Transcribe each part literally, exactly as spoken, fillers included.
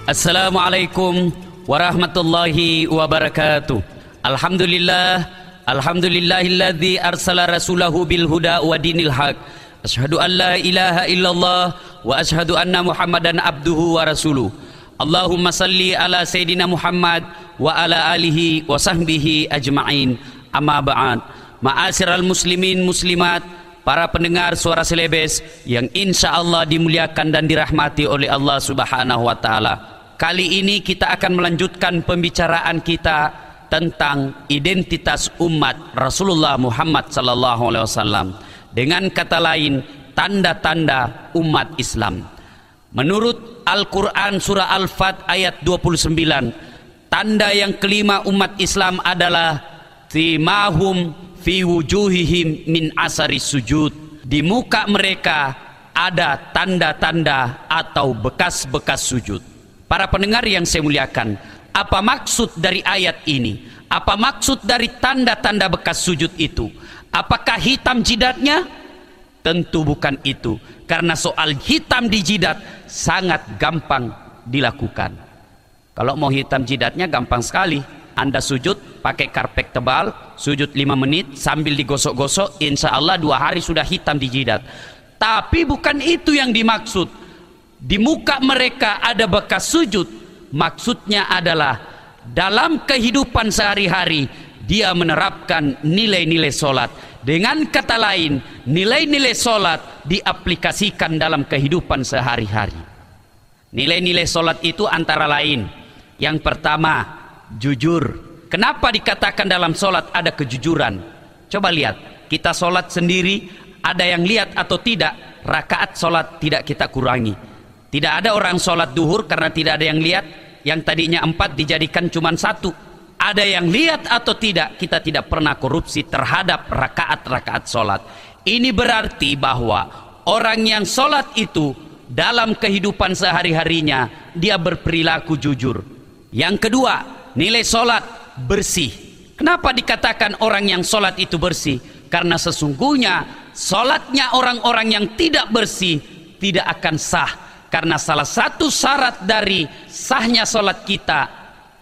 Assalamualaikum warahmatullahi wabarakatuh. Alhamdulillah, alhamdulillahilladzi arsala rasulahu bil huda wa dinil haq. Asyhadu an la ilaha illallah wa asyhadu anna Muhammadan abduhu wa rasuluh. Allahumma salli ala sayyidina Muhammad wa ala alihi wa sahbihi ajma'in. Amma ba'd. Ma'asyiral muslimin muslimat, para pendengar suara Selebes yang insya Allah dimuliakan dan dirahmati oleh Allah Subhanahu wa Ta'ala. Kali ini kita akan melanjutkan pembicaraan kita tentang identitas umat Rasulullah Muhammad sallallahu alaihi wasallam. Dengan kata lain, tanda-tanda umat Islam. Menurut Al-Quran surah Al-Fat ayat dua puluh sembilan, tanda yang kelima umat Islam adalah simahum fi wujuhihim min asari sujud. Di muka mereka ada tanda-tanda atau bekas-bekas sujud. Para pendengar yang saya muliakan, apa maksud dari ayat ini? Apa maksud dari tanda-tanda bekas sujud itu? Apakah hitam jidatnya? Tentu bukan itu, karena soal hitam di jidat sangat gampang dilakukan. Kalau mau hitam jidatnya gampang sekali. Anda sujud pakai karpet tebal, sujud lima menit sambil digosok-gosok, insya Allah dua hari sudah hitam di jidat. Tapi bukan itu yang dimaksud. Di muka mereka ada bekas sujud. Maksudnya adalah dalam kehidupan sehari-hari dia menerapkan nilai-nilai solat. Dengan kata lain, nilai-nilai solat diaplikasikan dalam kehidupan sehari-hari. Nilai-nilai solat itu antara lain, yang pertama, jujur. Kenapa dikatakan dalam solat ada kejujuran? Coba lihat, kita solat sendiri, ada yang lihat atau tidak, rakaat solat tidak kita kurangi. Tidak ada orang solat duhur karena tidak ada yang lihat, yang tadinya empat dijadikan cuma satu. Ada yang lihat atau tidak, kita tidak pernah korupsi terhadap rakaat-rakaat solat. Ini berarti bahwa orang yang solat itu dalam kehidupan sehari-harinya dia berperilaku jujur. Yang kedua, nilai solat bersih. Kenapa dikatakan orang yang solat itu bersih? Karena sesungguhnya solatnya orang-orang yang tidak bersih tidak akan sah. Karena salah satu syarat dari sahnya solat kita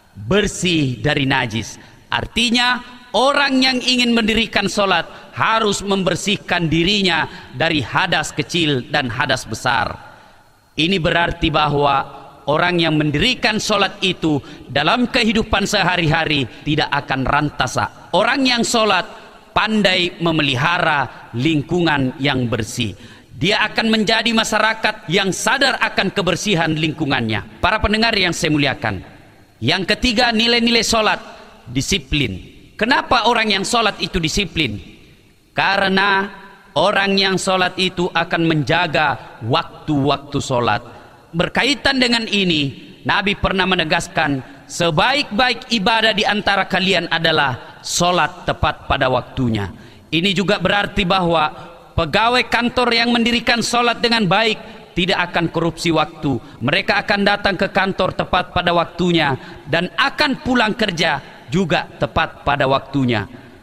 bersih dari najis. Artinya orang yang ingin mendirikan solat harus membersihkan dirinya dari hadas kecil dan hadas besar. Ini berarti bahwa orang yang mendirikan solat itu dalam kehidupan sehari-hari tidak akan rantasa. Orang yang solat pandai memelihara lingkungan yang bersih. Dia akan menjadi masyarakat yang sadar akan kebersihan lingkungannya. Para pendengar yang saya muliakan, yang ketiga, nilai-nilai solat, disiplin. Kenapa orang yang solat itu disiplin? Karena orang yang solat itu akan menjaga waktu-waktu solat. Berkaitan dengan ini, Nabi pernah menegaskan, sebaik-baik ibadah di antara kalian adalah solat tepat pada waktunya. Ini juga berarti bahwa pegawai kantor yang mendirikan solat dengan baik tidak akan korupsi waktu. Mereka akan datang ke kantor tepat pada waktunya dan akan pulang kerja juga tepat pada waktunya.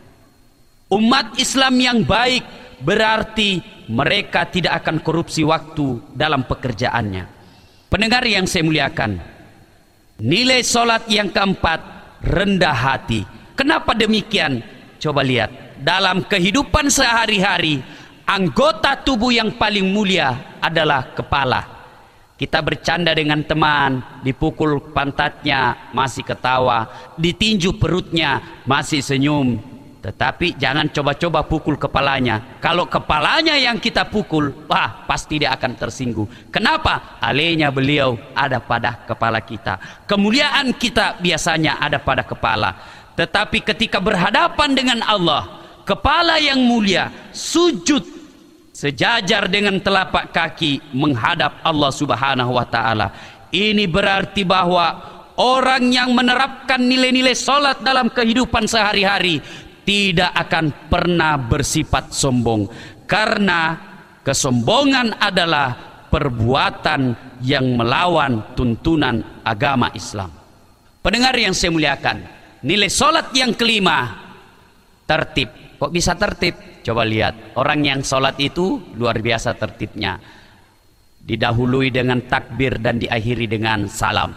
Umat Islam yang baik berarti mereka tidak akan korupsi waktu dalam pekerjaannya. Pendengar yang saya muliakan, nilai solat yang keempat, rendah hati. Kenapa demikian? Coba lihat, dalam kehidupan sehari-hari, anggota tubuh yang paling mulia adalah kepala. Kita bercanda dengan teman, dipukul pantatnya masih ketawa, ditinju perutnya masih senyum. Tetapi jangan coba-coba pukul kepalanya. Kalau kepalanya yang kita pukul, wah pasti dia akan tersinggung. Kenapa? Alenya beliau ada pada kepala kita. Kemuliaan kita biasanya ada pada kepala. Tetapi ketika berhadapan dengan Allah, kepala yang mulia sujud sejajar dengan telapak kaki menghadap Allah Subhanahu wa Ta'ala. Ini berarti bahwa orang yang menerapkan nilai-nilai solat dalam kehidupan sehari-hari tidak akan pernah bersifat sombong, karena kesombongan adalah perbuatan yang melawan tuntunan agama Islam. Pendengar yang saya muliakan, nilai solat yang kelima, tertib. Kok bisa tertib? Coba lihat, orang yang sholat itu luar biasa tertibnya. Didahului dengan takbir dan diakhiri dengan salam.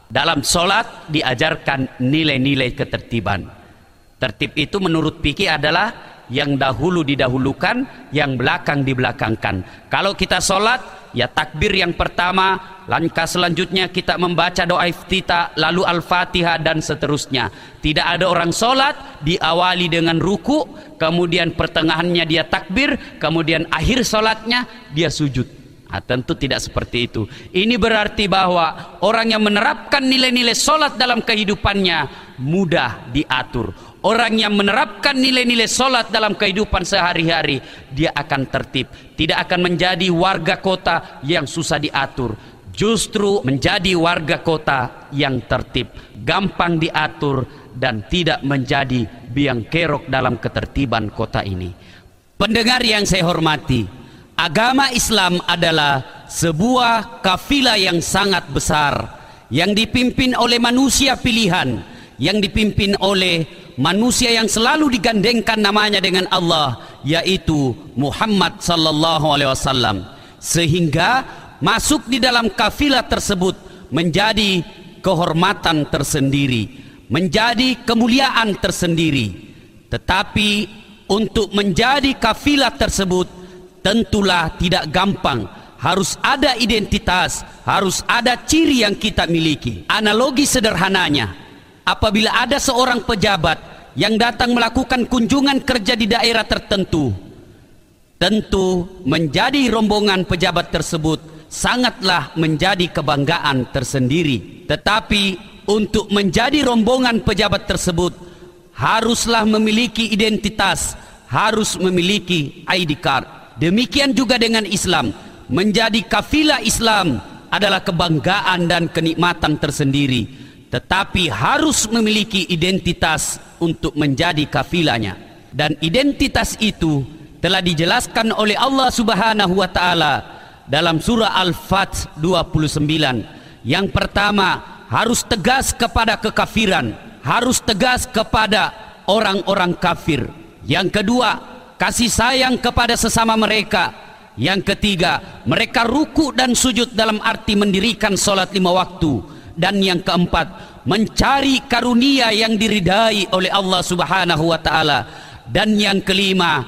Dalam sholat diajarkan nilai-nilai ketertiban. Tertib itu menurut fikih adalah yang dahulu didahulukan, yang belakang dibelakangkan. Kalau kita sholat, ya takbir yang pertama, langkah selanjutnya kita membaca doa iftitah, lalu al-fatihah dan seterusnya. Tidak ada orang sholat diawali dengan ruku, kemudian pertengahannya dia takbir, kemudian akhir sholatnya dia sujud. Nah, tentu tidak seperti itu. Ini berarti bahwa orang yang menerapkan nilai-nilai sholat dalam kehidupannya mudah diatur. Orang yang menerapkan nilai-nilai sholat dalam kehidupan sehari-hari, dia akan tertib. Tidak akan menjadi warga kota yang susah diatur. Justru menjadi warga kota yang tertib, gampang diatur, dan tidak menjadi biang kerok dalam ketertiban kota ini. Pendengar yang saya hormati, agama Islam adalah sebuah kafilah yang sangat besar, yang dipimpin oleh manusia pilihan, yang dipimpin oleh manusia yang selalu digandengkan namanya dengan Allah, yaitu Muhammad sallallahu alaihi wasallam. Sehingga masuk di dalam kafilah tersebut menjadi kehormatan tersendiri, menjadi kemuliaan tersendiri. Tetapi untuk menjadi kafilah tersebut tentulah tidak gampang. Harus ada identitas, harus ada ciri yang kita miliki. Analogi sederhananya, apabila ada seorang pejabat yang datang melakukan kunjungan kerja di daerah tertentu, tentu menjadi rombongan pejabat tersebut sangatlah menjadi kebanggaan tersendiri. Tetapi untuk menjadi rombongan pejabat tersebut haruslah memiliki identitas, harus memiliki I D card. Demikian juga dengan Islam. Menjadi kafilah Islam adalah kebanggaan dan kenikmatan tersendiri, tetapi harus memiliki identitas untuk menjadi kafilahnya. Dan identitas itu telah dijelaskan oleh Allah Subhanahu wa taala dalam surah Al-Fath dua puluh sembilan. Yang pertama, harus tegas kepada kekafiran, harus tegas kepada orang-orang kafir. Yang kedua, kasih sayang kepada sesama mereka. Yang ketiga, mereka ruku dan sujud dalam arti mendirikan sholat lima waktu. Dan yang keempat, mencari karunia yang diridai oleh Allah Subhanahu wa taala. Dan yang kelima,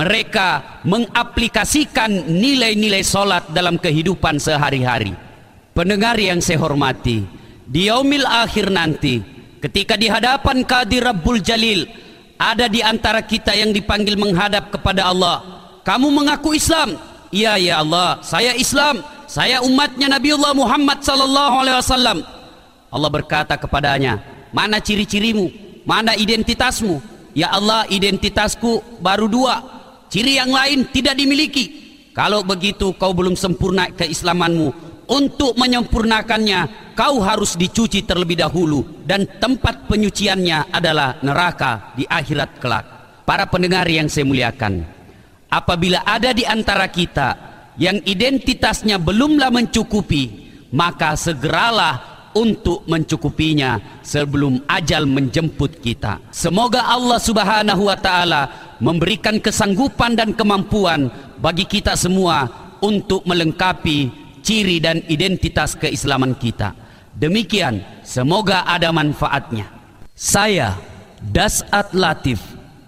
mereka mengaplikasikan nilai-nilai sholat dalam kehidupan sehari-hari. Pendengar yang saya hormati, di yaumil akhir nanti, ketika di hadapan Qadir Rabbul Jalil, ada di antara kita yang dipanggil menghadap kepada Allah. Kamu mengaku Islam? Iya ya Allah, saya Islam, saya umatnya Nabiullah Muhammad sallallahu alaihi wasallam. Allah berkata kepadanya, mana ciri-cirimu, mana identitasmu? Ya Allah, identitasku baru dua, ciri yang lain tidak dimiliki. Kalau begitu kau belum sempurna keislamanmu. Untuk menyempurnakannya, kau harus dicuci terlebih dahulu, dan tempat penyuciannya adalah neraka di akhirat kelak. Para pendengar yang saya muliakan, apabila ada di antara kita yang identitasnya belumlah mencukupi, maka segeralah untuk mencukupinya sebelum ajal menjemput kita. Semoga Allah Subhanahu wa taala memberikan kesanggupan dan kemampuan bagi kita semua untuk melengkapi ciri dan identitas keislaman kita. Demikian, semoga ada manfaatnya. Saya Das'at Latif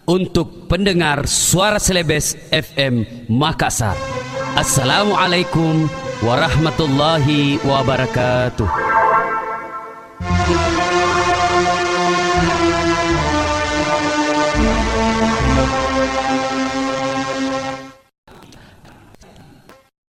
untuk pendengar Suara Selebes F M Makassar. Assalamualaikum warahmatullahi wabarakatuh.